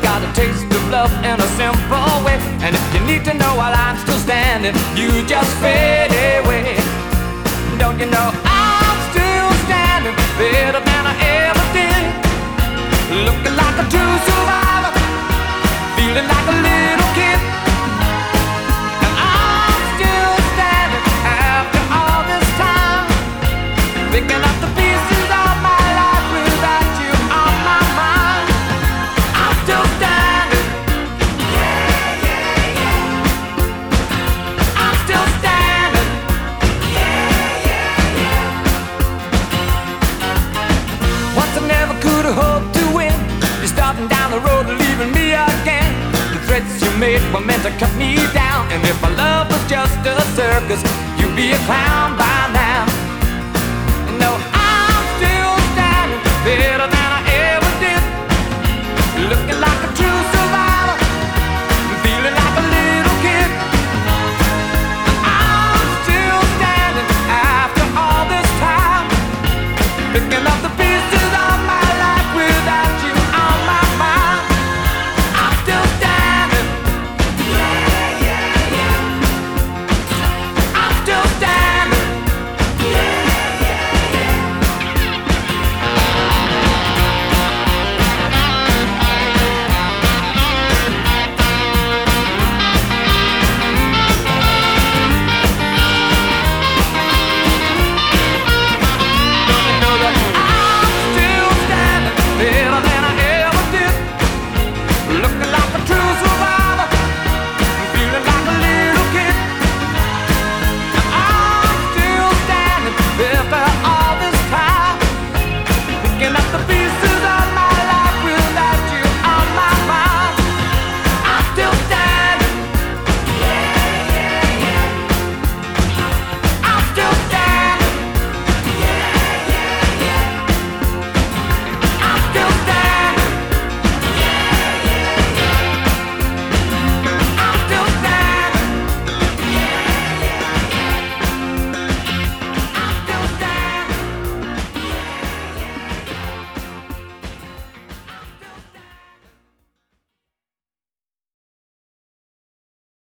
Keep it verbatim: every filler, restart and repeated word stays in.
got a taste of love in a simple way. And if you need to know while I'm still standing, you just fade away. Don't you know I'm still standing better than I ever did, looking like a true survivor, feeling like a little kid. And I'm still standing after all this time, picking up the pieces of my life without you on my mind. I'm still standing. Yeah, yeah, yeah. I'm still standing. Yeah, yeah, yeah. Once I never could have hoped to win. You're starting down the road and leaving me again. The threats you made were meant to cut me down. And if my love was just a circus, you'd be a clown by now. No,